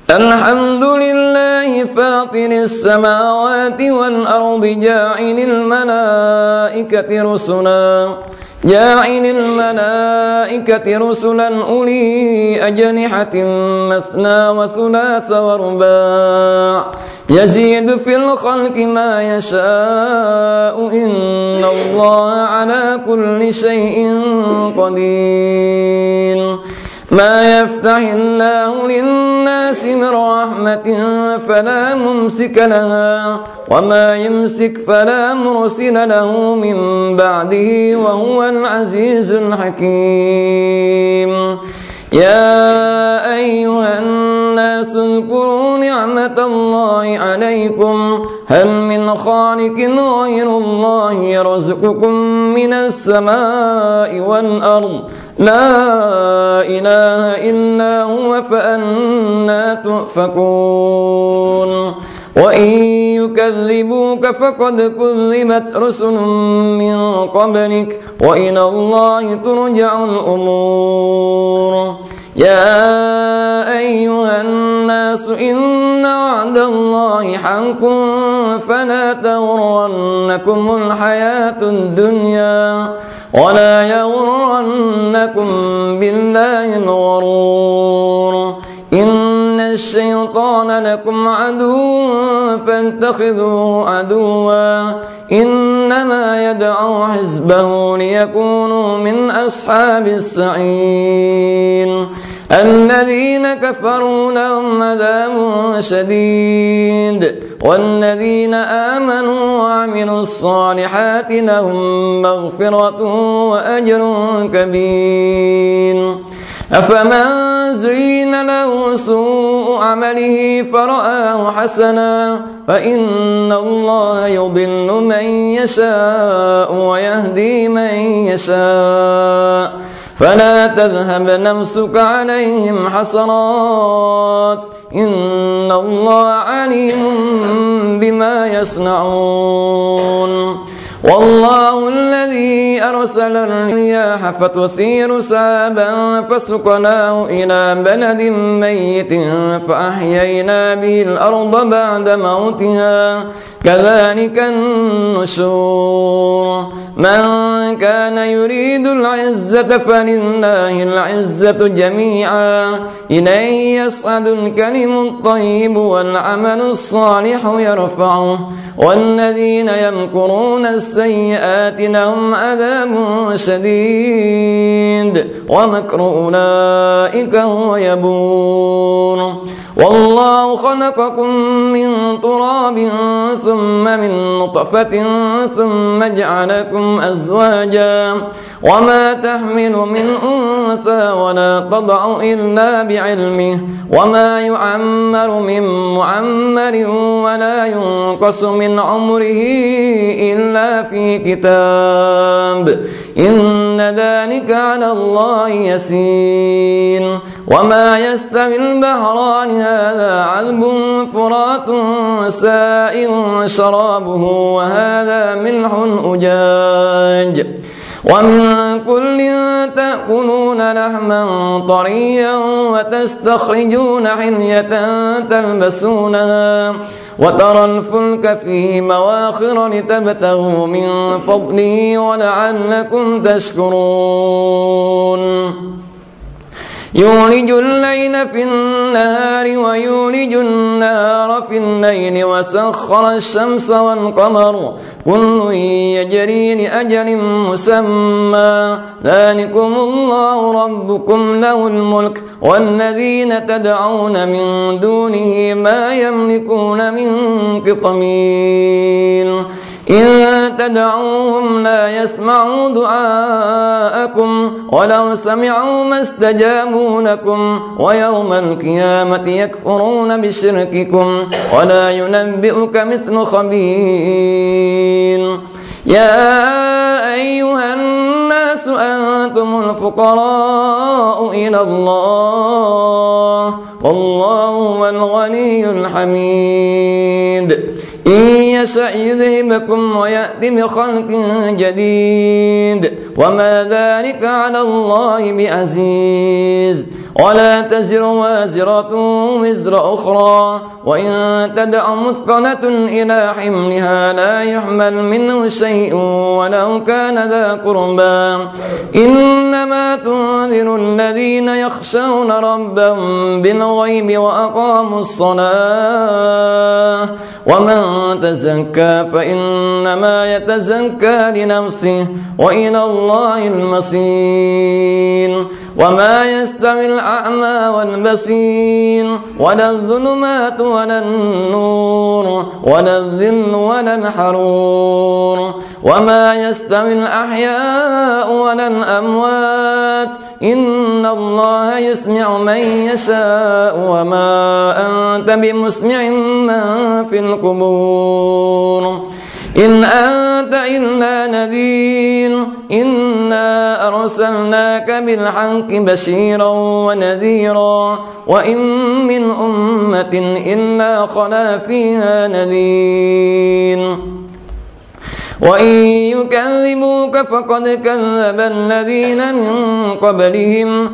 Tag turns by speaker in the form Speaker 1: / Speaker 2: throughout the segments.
Speaker 1: الحمد لله فاطر السماوات والأرض جاعل الملائكة رسلا أولي أجنحة مثنى وثلاث ورباع يزيد في الخلق ما يشاء إن الله على كل شيء قدير. ما يفتح الله للناس من رحمة فلا ممسك لها وما يمسك فلا مرسل له من بعده وهو العزيز الحكيم. يا أيها الناس اذكروا نعمة الله عليكم هل من خالق غير الله يرزقكم من السماء والأرض لا إله إلا هو فأنى تؤفكون. وإن يكذبوك فقد كذبت رسل من قبلك وإلى الله ترجع الأمور. يا أيها الناس إن وعد الله حق فلا تغرنكم الحياة الدنيا ولا يغرنكم بالله الغرور. إن الشيطان لكم عدو فاتخذوه عدوا إنما يدعو حزبه ليكونوا من أصحاب السعير. الذين كفروا لهم عذاب شديد والذين آمنوا وعملوا الصالحات لهم مغفرة وأجر كبير. أفمن زين له سوء عمله فرآه حسنا فإن الله يضل من يشاء ويهدي من يشاء فلا تذهب نفسك عليهم حسرات إن الله عليم بما يصنعون. والله الذي أرسل الرياح فتثير سحابا فسقناه إلى بلد ميت فأحيينا به الأرض بعد موتها كذلك النشور. من كان يريد العزة فلله العزة جميعا إليه يصعد الكلم الطيب والعمل الصالح يرفعه والذين يمكرون السيئات لهم عذاب شديد ومكر أولئك هو يبور. والله خلقكم من تراب ثم من نطفة ثم جعلكم أزواجا وما تحمل من أنثى ولا تضع إلا بعلمه وما يعمر من معمر ولا ينقص من عمره إلا في كتاب إن ذلك على الله يسير. وما يستوي البحران هذا عذب فرات سائغ شرابه وهذا ملح أجاج ومن كل تأكلون لحما طريا وتستخرجون حلية تلبسونها وترى الفلك فيه مواخر لتبتغوا من فضله ولعلكم تشكرون. يولج الليل في النهار ويولج النهار في الليل وسخر الشمس والقمر كل يجري لأجل مسمى ذلكم الله ربكم له الملك والذين تدعون من دونه ما يملكون من قطمير. إن تدعوهم لا يسمعوا دعاءكم ولو سمعوا ما استجابوا لكم ويوم القيامة يكفرون بشرككم ولا ينبئك مثل خبير. يا أيها الناس أنتم الفقراء إلى الله والله هو الغني الحميد. إن يشأ يذهبكم ويأتي بخلق جديد وما ذلك على الله بعزيز. ولا تزر وازرة وزر أخرى وإن تدع مثقلة إلى حملها لا يحمل منه شيء ولو كان ذا قربى إنما تنذر الذين يخشون ربهم بالغيب وأقاموا الصلاة ومن تزكى فإنما يتزكى لنفسه وإلى الله المصير وما يستوي الأعمى والبصير ولا الظلمات ولا النور ولا الظل ولا الحرور وما يستوي الأحياء ولا الأموات إن الله يسمع من يشاء وما أنت بمسمع من في القبور إن أنت إلا نذير إنا أرسلناك بالحق بشيرا ونذيرا وإن من أمة إلا خلا فيها نذير وإن يكذبوك فقد كذب الذين من قبلهم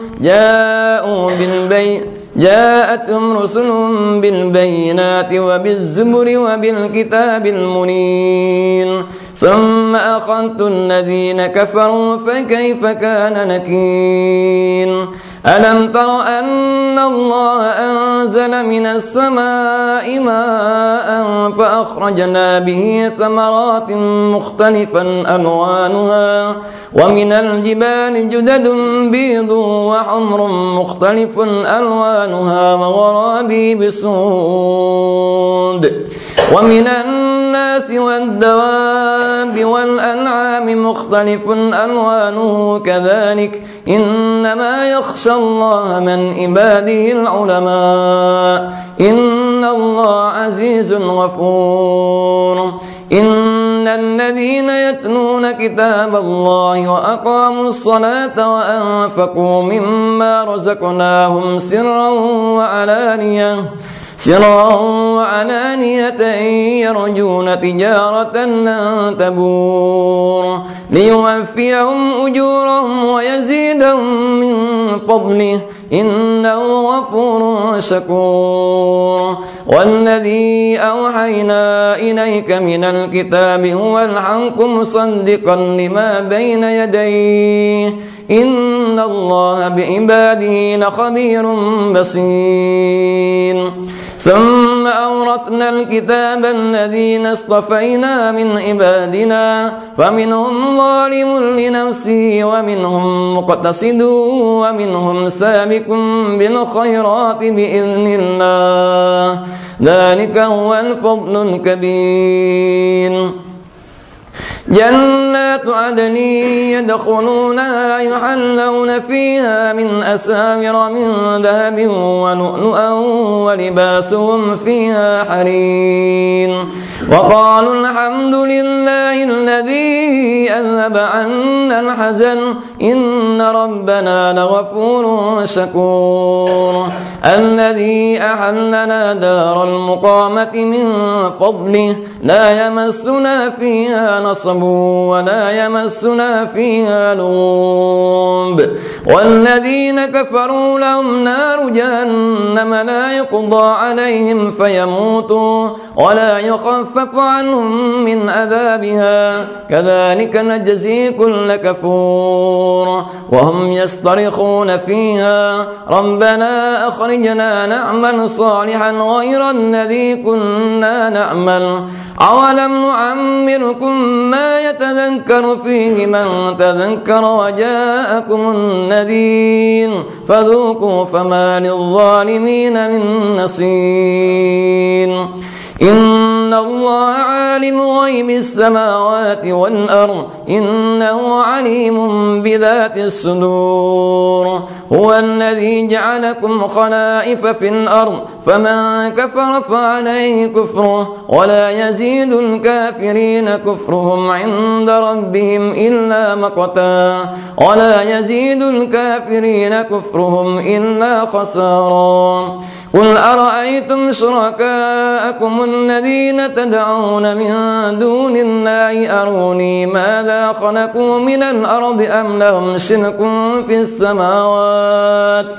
Speaker 1: جاءتهم رسلهم بالبينات وبالزبر وبالكتاب المنير ثم أخذت الذين كفروا فكيف كان نكير ألم تر أن الله أنزل من السماء ماء فأخرجنا به ثمرات مختلفا ألوانها ومن الجبال جدد بيض وحمر مختلف ألوانها وغرابي بسود ومن الناس والدواب والأنعام مختلف ألوانه كذلك إنما يخشى الله من عباده العلماء إن الله عزيز غفور إن الذين يتلون كتاب الله وأقاموا الصلاة وأنفقوا مما رزقناهم سرا وعلانية يرجون تجارة لن تبور ليوفيهم أجورهم ويزيدهم من فضله إنه غفور شكور والذي أوحينا إليك من الكتاب هو الحق مصدقا لما بين يديه إن الله بعباده لخبير بصير ثم أورثنا الكتاب الذين اصطفينا من عبادنا فمنهم ظالم لنفسه ومنهم مقتصد ومنهم سابق بالخيرات بإذن الله ذلك هو الفضل الكبير جنات عدن يدخلونها يحلون فيها من أساور من ذهب ولؤلؤا ولباسهم فيها حرير وقالوا الحمد لله الذي أذهب عنا الحزن إن ربنا لغفور شكور الذي أحلنا دار المقامة من فضله لا يمسنا فيها نصب ولا يمسنا فيها لغوب والذين كفروا لهم نار جهنم لا يقضى عليهم فيموتوا ولا يخفف عنهم من عذابها كذلك نجزي كل كفور وهم يصطرخون فيها ربنا أخرجنا نعمل صالحا غير الذي كنا نعمل أولم نعمركم ما يتذكر فيه من تذكر وجاءكم النذير فذوقوا فما للظالمين من نصير إن الله عالم غيب السماوات والأرض إنه عليم بذات الصدور هو الذي جعلكم خلائف في الأرض فمن كفر فعليه كفره ولا يزيد الكافرين كفرهم عند ربهم إلا مقتا ولا يزيد الكافرين كفرهم إلا خسارا قل أرأيتم شركاءكم الذين تدعون من دون الله أروني ماذا خلقوا من الأرض أم لهم شرك في السماوات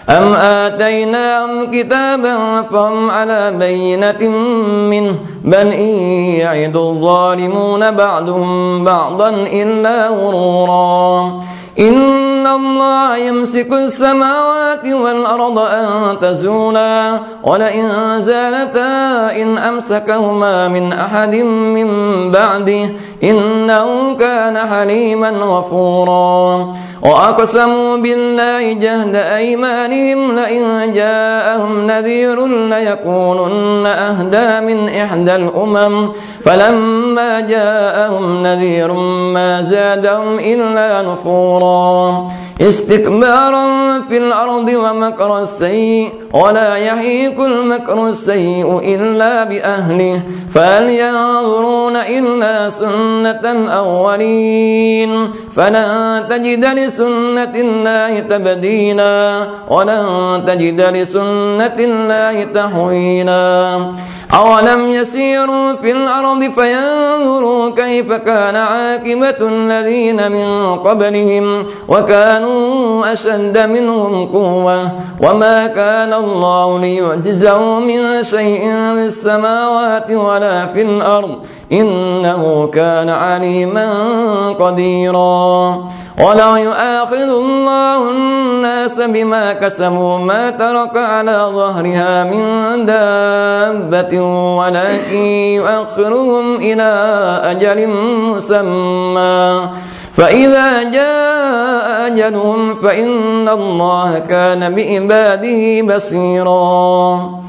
Speaker 1: أم آتيناهم كتابا فهم على بينة منه بل إن يعد الظالمون بعضهم بعضا إلا غرورا إن الله يمسك السماوات والأرض أن تزولا ولئن زالتا إن أمسكهما من أحد من بعده إنه كان حليما غفورا وأقسموا بالله جهد أيمانهم لئن جاءهم نذير ليكونن أهدى من إحدى الأمم فلما جاءهم نذير ما زادهم إلا نفورا استكبارا في الأرض ومكر السيء ولا يحيق المكر السيء إلا بأهله فهل ينظرون إلا سنة الأولين فلن تجد لسنة الله تبديلا ولن تجد لسنة الله تحويلا أولم يسيروا في الأرض فينظروا كيف كان عاقبة الذين من قبلهم وكانوا أشد منهم قوة وما كان الله ليعجزه من شيء في السماوات ولا في الأرض إنه كان عليما قديرا ولو يؤاخذ الله الناس بما كسبوا ما ترك على ظهرها من دابة ولكن يؤخرهم إلى أجل مسمى فإذا جاء أجلهم فإن الله كان بعباده بصيرا